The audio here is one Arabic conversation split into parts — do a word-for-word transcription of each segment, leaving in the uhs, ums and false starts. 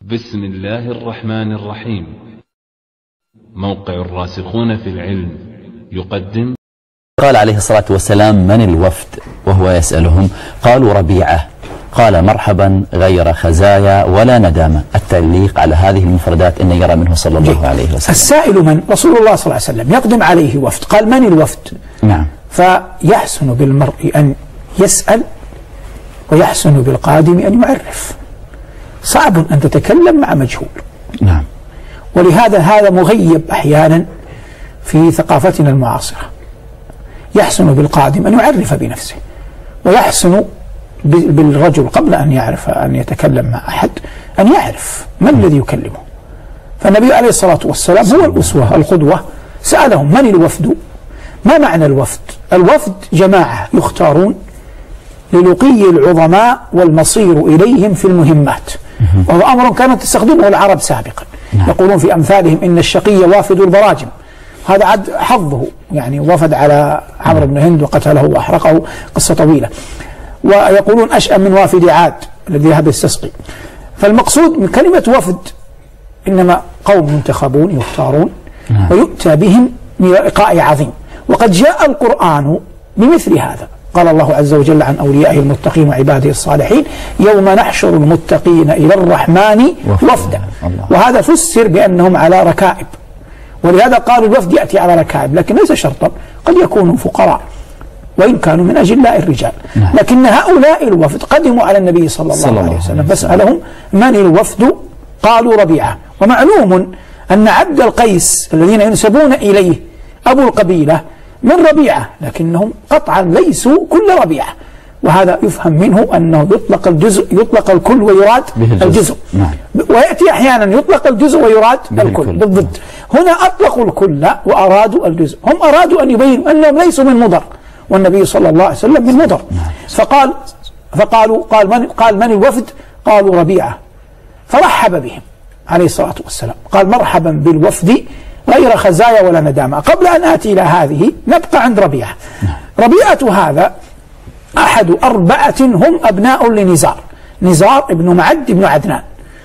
بسم الله الرحمن الرحيم. موقع الراسخون في العلم يقدم. قال عليه الصلاة والسلام: من الوفد؟ وهو يسألهم قالوا: ربيعة. قال: مرحبا غير خزايا ولا ندامة. التعليق على هذه المفردات أن يرى منه صلى الله عليه وسلم. السائل من؟ رسول الله صلى الله عليه وسلم. يقدم عليه وفد، قال: من الوفد؟ نعم. فيحسن بالمرء أن يسأل، ويحسن بالقادم أن يعرف. صعب أن تتكلم مع مجهول. نعم. ولهذا هذا مغيب أحيانا في ثقافتنا المعاصرة. يحسن بالقادم أن يعرف بنفسه، ويحسن بالرجل قبل أن يعرف أن يتكلم مع أحد أن يعرف ما الذي يكلمه. فالنبي عليه الصلاة والسلام هو الأسوة القدوة. سألهم: من الوفد؟ ما معنى الوفد؟ الوفد جماعة يختارون للقي العظماء والمصير إليهم في المهمات، وهو أمر كانت تستخدمه العرب سابقا. يقولون في أمثالهم: إن الشقي وافد البراجم. هذا عد حظه، يعني وفد على عمرو بن هند وقتله وأحرقه، قصة طويلة. ويقولون: أشأم من وافد عاد الذي ذهب يستسقي. فالمقصود من كلمة وفد إنما قوم منتخبون يختارون ويؤتى بهم لقاء عظيم. وقد جاء القرآن بمثل هذا. قال الله عز وجل عن أوليائه المتقين وعباده الصالحين: يوم نحشر المتقين إلى الرحمن وفدا. وهذا فسر بأنهم على ركائب، ولهذا قالوا الوفد يأتي على ركائب، لكن ليس شرطا، قد يكونوا فقراء وإن كانوا من أجلاء الرجال. لكن هؤلاء الوفد قدموا على النبي صلى الله, صلى الله عليه وسلم، فسألهم: من الوفد؟ قالوا: ربيعة. ومعلوم أن عبد القيس الذين ينسبون إليه أبو القبيلة من ربيعة، لكنهم قطعا ليسوا كل ربيعة. وهذا يفهم منه أنه يطلق الجزء يطلق الكل ويراد الجزء. نعم. ويأتي أحيانا يطلق الجزء ويراد الكل بالضبط. هنا أطلقوا الكل وأرادوا الجزء. هم أرادوا أن يبينوا أنهم ليسوا من مضر، والنبي صلى الله عليه وسلم من مضر. فقال فقالوا قال من قال من الوفد؟ قالوا: ربيعة. فرحب بهم عليه الصلاة والسلام، قال: مرحبا بالوفد غير خزايا ولا ندامة. قبل أن آتي إلى هذه نبقى عند ربيعة. ربيعة هذا أحد أربعة هم أبناء لنزار. نزار ابن معد ابن عدنان.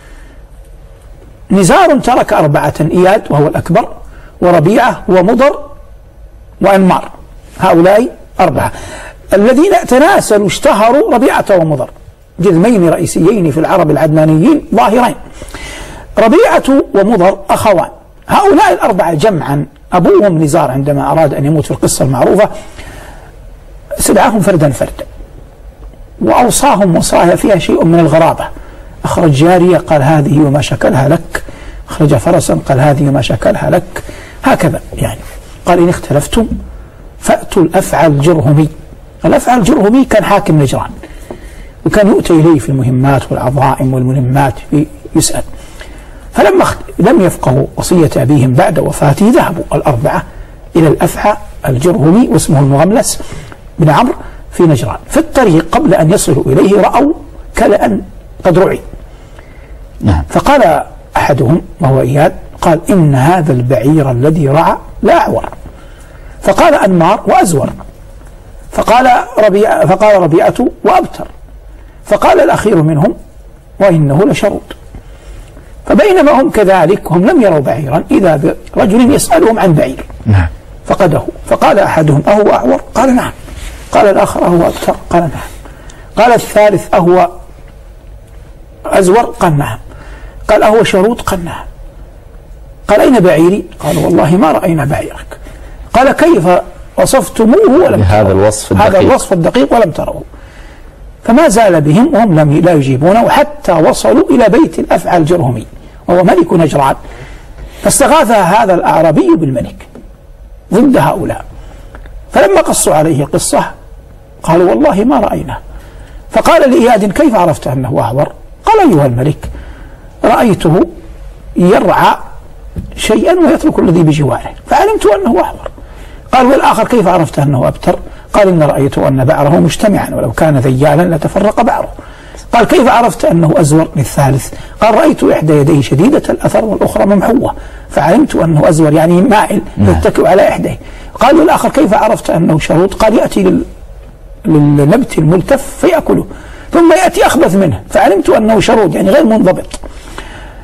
نزار ترك أربعة: إياد وهو الأكبر، وربيعة ومضر وأنمار. هؤلاء أربعة الذين تناسلوا اشتهروا ربيعة ومضر، جذمين رئيسيين في العرب العدنانيين ظاهرين. ربيعة ومضر أخوان. هؤلاء الأربعة جمعا أبوهم نزار عندما أراد أن يموت في القصة المعروفة استدعاهم فردا فردا، وأوصاهم وصايا فيها شيء من الغرابة. أخرج جارية قال: هذه وما شكلها لك. أخرج فرسا قال: هذه وما شكلها لك. هكذا يعني. قال: إن اختلفتم فأتوا الأفعى الجرهمي. الأفعى الجرهمي كان حاكم نجران، وكان يؤتى إليه في المهمات والعظائم والملمات يسأل. فلما لم يفقهوا وصية أبيهم بعد وفاته ذهبوا الأربعة إلى الأفعى الجرهمي، واسمه المغملس بن عمرو، في نجران. في الطريق قبل أن يصلوا إليه رأوا كلأ قد رعي. نعم. فقال أحدهم وهو إياد، قال: إن هذا البعير الذي رعى لا أعور. فقال أنمار: وأزور. فقال ربيعة فقال ربيعة: وأبتر. فقال الأخير منهم: وإنه لشرود. فبينما هم كذلك هم لم يروا بعيرا إذا برجل يسألهم عن بعير. نعم. فقده. فقال أحدهم: أهو أعور؟ قال: نعم. قال الآخر: أهو أبتر؟ قال: نعم. قال الثالث: أهو أزور؟ قال: نعم. قال: أهو شرود؟ قال: نعم. قال: أين بعيري؟ قال: والله ما رأينا بعيرك. قال: كيف وصفتموه ولم هذا الوصف الدقيق. هذا الوصف الدقيق ولم تروه. فما زال بهم وهم لم لا يجيبونه حتى وصلوا إلى بيت الأفعى الجرهمي وهو ملك نجران. فاستغاث هذا الأعرابي بالملك ضد هؤلاء. فلما قصوا عليه القصة قالوا: والله ما رأيناه. فقال لإياد: كيف عرفت أنه أعور؟ قال: أيها الملك، رأيته يرعى شيئا ويترك الذي بجواره فعلمت أنه أعور. قال: والآخر: كيف عرفت أنه أبتر؟ قال: إن رأيت أن بعره مجتمعا ولو كان ذيالا لتفرق بعره. قال: كيف عرفت أنه أزور؟ للثالث قال: رأيت إحدى يديه شديدة الأثر والأخرى ممحوة فعلمت أنه أزور، يعني مائل يتكئ على إحداه. قال: والآخر: كيف عرفت أنه شرود؟ قال: يأتي للنبت الملتف فيأكله ثم يأتي أخبث منه فعلمت أنه شرود، يعني غير منضبط.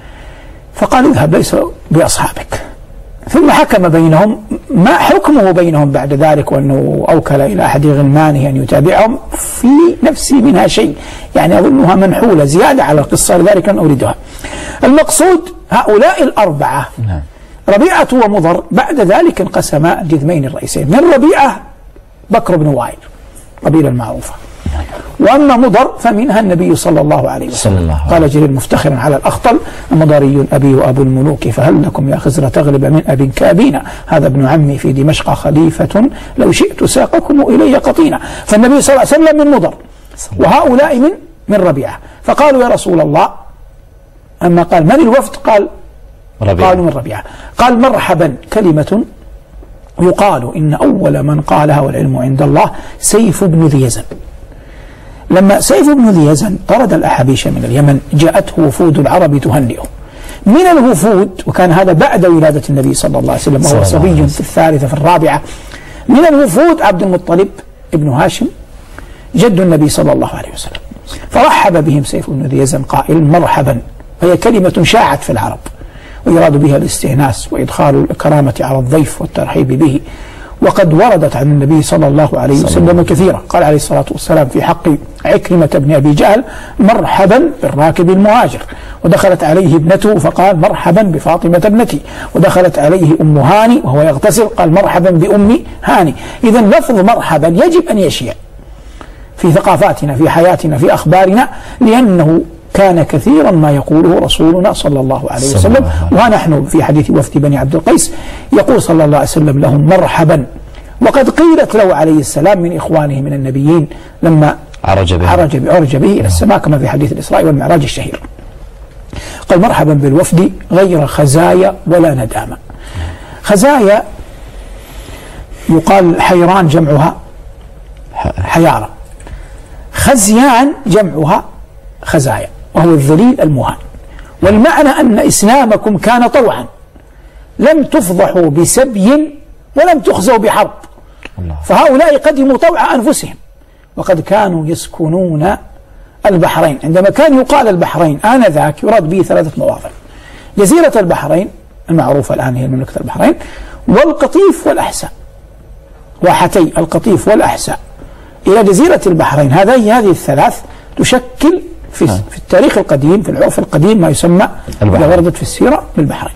فقال اذهب ليس بأصحابك. ثم حكم بينهم، ما حكمه بينهم بعد ذلك، وأنه أوكل إلى أحد غلمانه أن يتابعهم، في نفسي منها شيء يعني أظنها منحولة زيادة على القصة، لذلك لن أريدها. المقصود هؤلاء الأربعة ربيعة ومضر بعد ذلك انقسما الجذمين الرئيسين. من ربيعة بكر بن وائل قبيلة المعروفة، وأما مضر فمنها النبي صلى الله عليه وسلم. قال جرير مفتخرا على الأخطل: مضري أبي وأبو الملوك، فهل لكم يا خزر تغلب من أب كابينا، هذا ابن عمي في دمشق خليفة، لو شئت ساقكم إلي قطينا. فالنبي صلى الله عليه وسلم من مضر، وهؤلاء من من ربيعة. فقالوا يا رسول الله، أما قال من الوفد؟ قال ربيعة. قالوا من ربيعة. قال مرحبا، كلمة يقال إن أول من قالها والعلم عند الله سيف بن ذي يزن. لما سيف بن ذي يزن طرد الأحابيش من اليمن، جاءته وفود العرب تهنئه. من الوفود، وكان هذا بعد ولادة النبي صلى الله عليه وسلم وهو صبي في الثالثة في الرابعة، من الوفود عبد المطلب ابن هاشم جد النبي صلى الله عليه وسلم. فرحب بهم سيف بن ذي يزن قائل مرحبا، وهي كلمة شاعت في العرب ويراد بها الاستئناس وإدخال الكرامة على الضيف والترحيب به، وقد وردت عن النبي صلى الله عليه وسلم كثيرا. قال عليه الصلاة والسلام في حق عكرمة بن أبي جهل: مرحبا بالراكب المهاجر. ودخلت عليه ابنته فقال: مرحبا بفاطمة ابنتي. ودخلت عليه أم هاني وهو يغتسل قال: مرحبا بأم هاني. إذا لفظ مرحبا يجب أن يشيع في ثقافاتنا، في حياتنا، في أخبارنا، لأنه كان كثيرا ما يقوله رسولنا صلى الله عليه وسلم. ونحن في حديث وفد بني عبد القيس يقول صلى الله عليه وسلم لهم مرحبا. وقد قيلت له عليه السلام من إخوانه من النبيين لما عرج به, عرج به, عرج به إلى السماء، كما في حديث الإسراء والمعراج الشهير. قال مرحبا بالوفد غير خزايا ولا ندامة. خزايا يقال حيران جمعها حيارة، خزيان جمعها خزايا، وهو الذليل المهان. والمعنى أن إسلامكم كان طوعا، لم تفضحوا بسبي ولم تخزوا بحرب. فهؤلاء قدموا طوع أنفسهم، وقد كانوا يسكنون البحرين. عندما كان يقال البحرين آنذاك يراد به ثلاثة مواضع: جزيرة البحرين المعروفة الآن هي مملكة البحرين، والقطيف والأحساء، واحتي القطيف والأحساء إلى جزيرة البحرين. هذه هذه الثلاث تشكل في, في التاريخ القديم، في العرف القديم، ما يسمى إذا وردت في السيرة بالبحرين.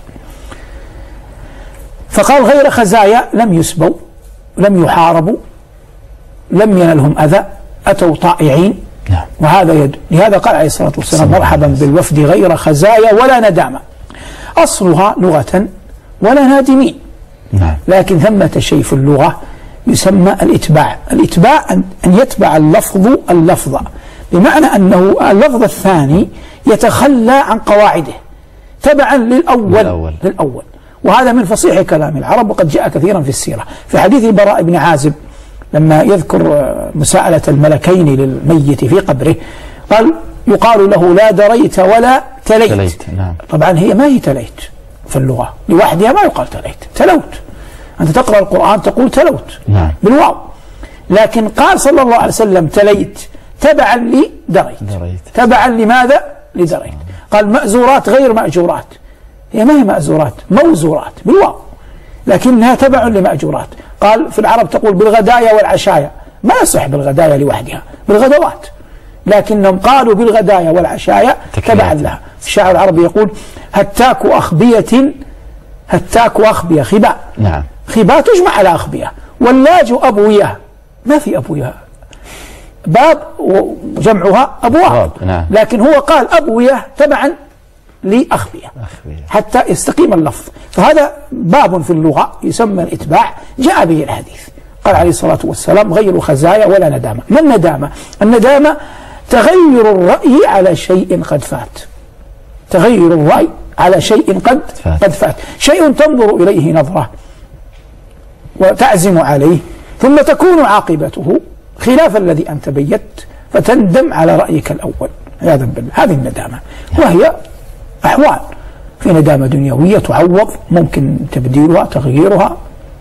فقال غير خزايا، لم يسبوا، لم يحاربوا، لم ينلهم أذى، أتوا طائعين. وهذا يد. لهذا قال عليه الصلاة والسلام مرحبا بالوفد غير خزايا ولا ندامة. أصلها لغة ولا نادمين، لكن ثمة شيء في اللغة يسمى الإتباع. الإتباع أن يتبع اللفظ اللفظ، بمعنى أنه اللفظ الثاني يتخلى عن قواعده تبعا للأول, للأول. للأول. وهذا من فصيح كلام العرب، وقد جاء كثيرا في السيرة. في حديث البراء بن عازب لما يذكر مساءلة الملكين للميت في قبره، قال يقال له لا دريت ولا تليت, تليت. نعم. طبعا هي ما هي تليت في اللغة لوحدها، ما يقال تليت، تلوت. أنت تقرأ القرآن تقول تلوت نعم. بالواو، لكن قال صلى الله عليه وسلم تليت تبعا لدريت. تبعا لماذا؟ لدريت. قال مأزورات غير مأجورات، هي ما هي مأزورات، موزورات بالواو، لكنها تبع لمأجورات. قال في العرب تقول بالغدايا والعشايا، ما يصح بالغدايا لوحدها، بالغدوات، لكنهم قالوا بالغدايا والعشايا تبعا لها. الشاعر العربي يقول هتاك أخبية، هتاك أخبية خباء، نعم. خباء تجمع على أخبية. واللاج أبوية، ما في أبوية، باب وجمعها أبواب، نعم. لكن هو قال أبوية تبعا لأخبية حتى يستقيم اللفظ. فهذا باب في اللغة يسمى الإتباع، جاء به الحديث. قال عليه الصلاة والسلام غير خزايا ولا ندامة. ما الندامة؟ الندامة تغير الرأي على شيء قد فات، تغير الرأي على شيء قد فات. قد فات شيء تنظر إليه نظرة وتعزم عليه، ثم تكون عاقبته خلاف الذي أنت بيت، فتندم على رأيك الأول عياذا بالله. هذه الندامة، وهي أحوال، في ندامة دنيوية تعوض، ممكن تبديلها تغييرها،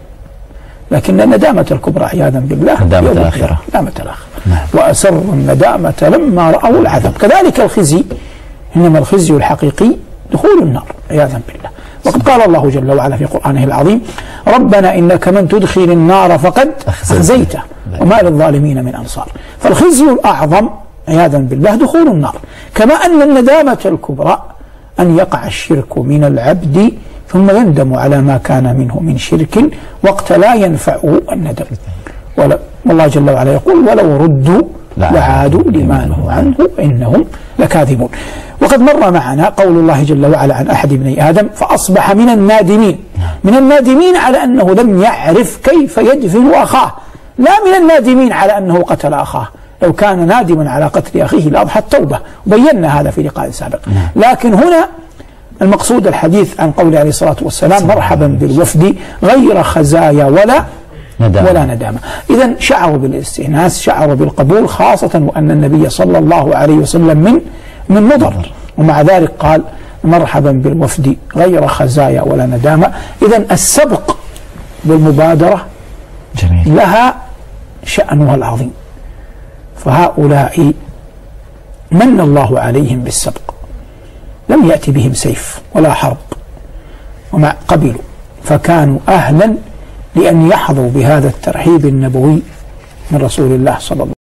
لكن الندامة الكبرى عياذا بالله ندامة الآخرة، ندامة الآخرة. نعم. وأسروا الندامة لما رأوا العذاب. كذلك الخزي، إنما الخزي الحقيقي دخول النار. عياذا بالله. وقد قال الله جل وعلا في قرآنه العظيم: ربنا إنك من تدخل النار فقد أخزيته وما للظالمين من أنصار. فالخزي الأعظم عياذا بالله دخول النار، كما أن الندامة الكبرى أن يقع الشرك من العبد ثم يندم على ما كان منه من شرك وقت لا ينفعه الندم. والله جل وعلا يقول: ولو ردوا لعادوا لما نهوا عنه إنهم لكاذبون. وقد مر معنا قول الله جل وعلا عن أحد ابني آدم: فأصبح من النادمين. من النادمين على أنه لم يعرف كيف يدفن أخاه، لا من النادمين على أنه قتل أخاه. لو كان نادما على قتل أخيه لأضحى التوبة، وبينا هذا في لقاء سابق. لكن هنا المقصود الحديث عن قوله عليه الصلاة والسلام: مرحبا بالوفد غير خزايا ولا ندامة. ولا ندامة. إذن شعروا بالاستئناس، شعروا بالقبول، خاصة وأن النبي صلى الله عليه وسلم من من مضر، ومع ذلك قال: مرحبا بالوفد غير خزايا ولا ندامة. إذن السبق بالمبادرة جميل. لها شأنها العظيم. فهؤلاء من الله عليهم بالسبق، لم يأتي بهم سيف ولا حرب، ومع قبلوا، فكانوا أهلا لأن يحظوا بهذا الترحيب النبوي من رسول الله صلى الله عليه وسلم.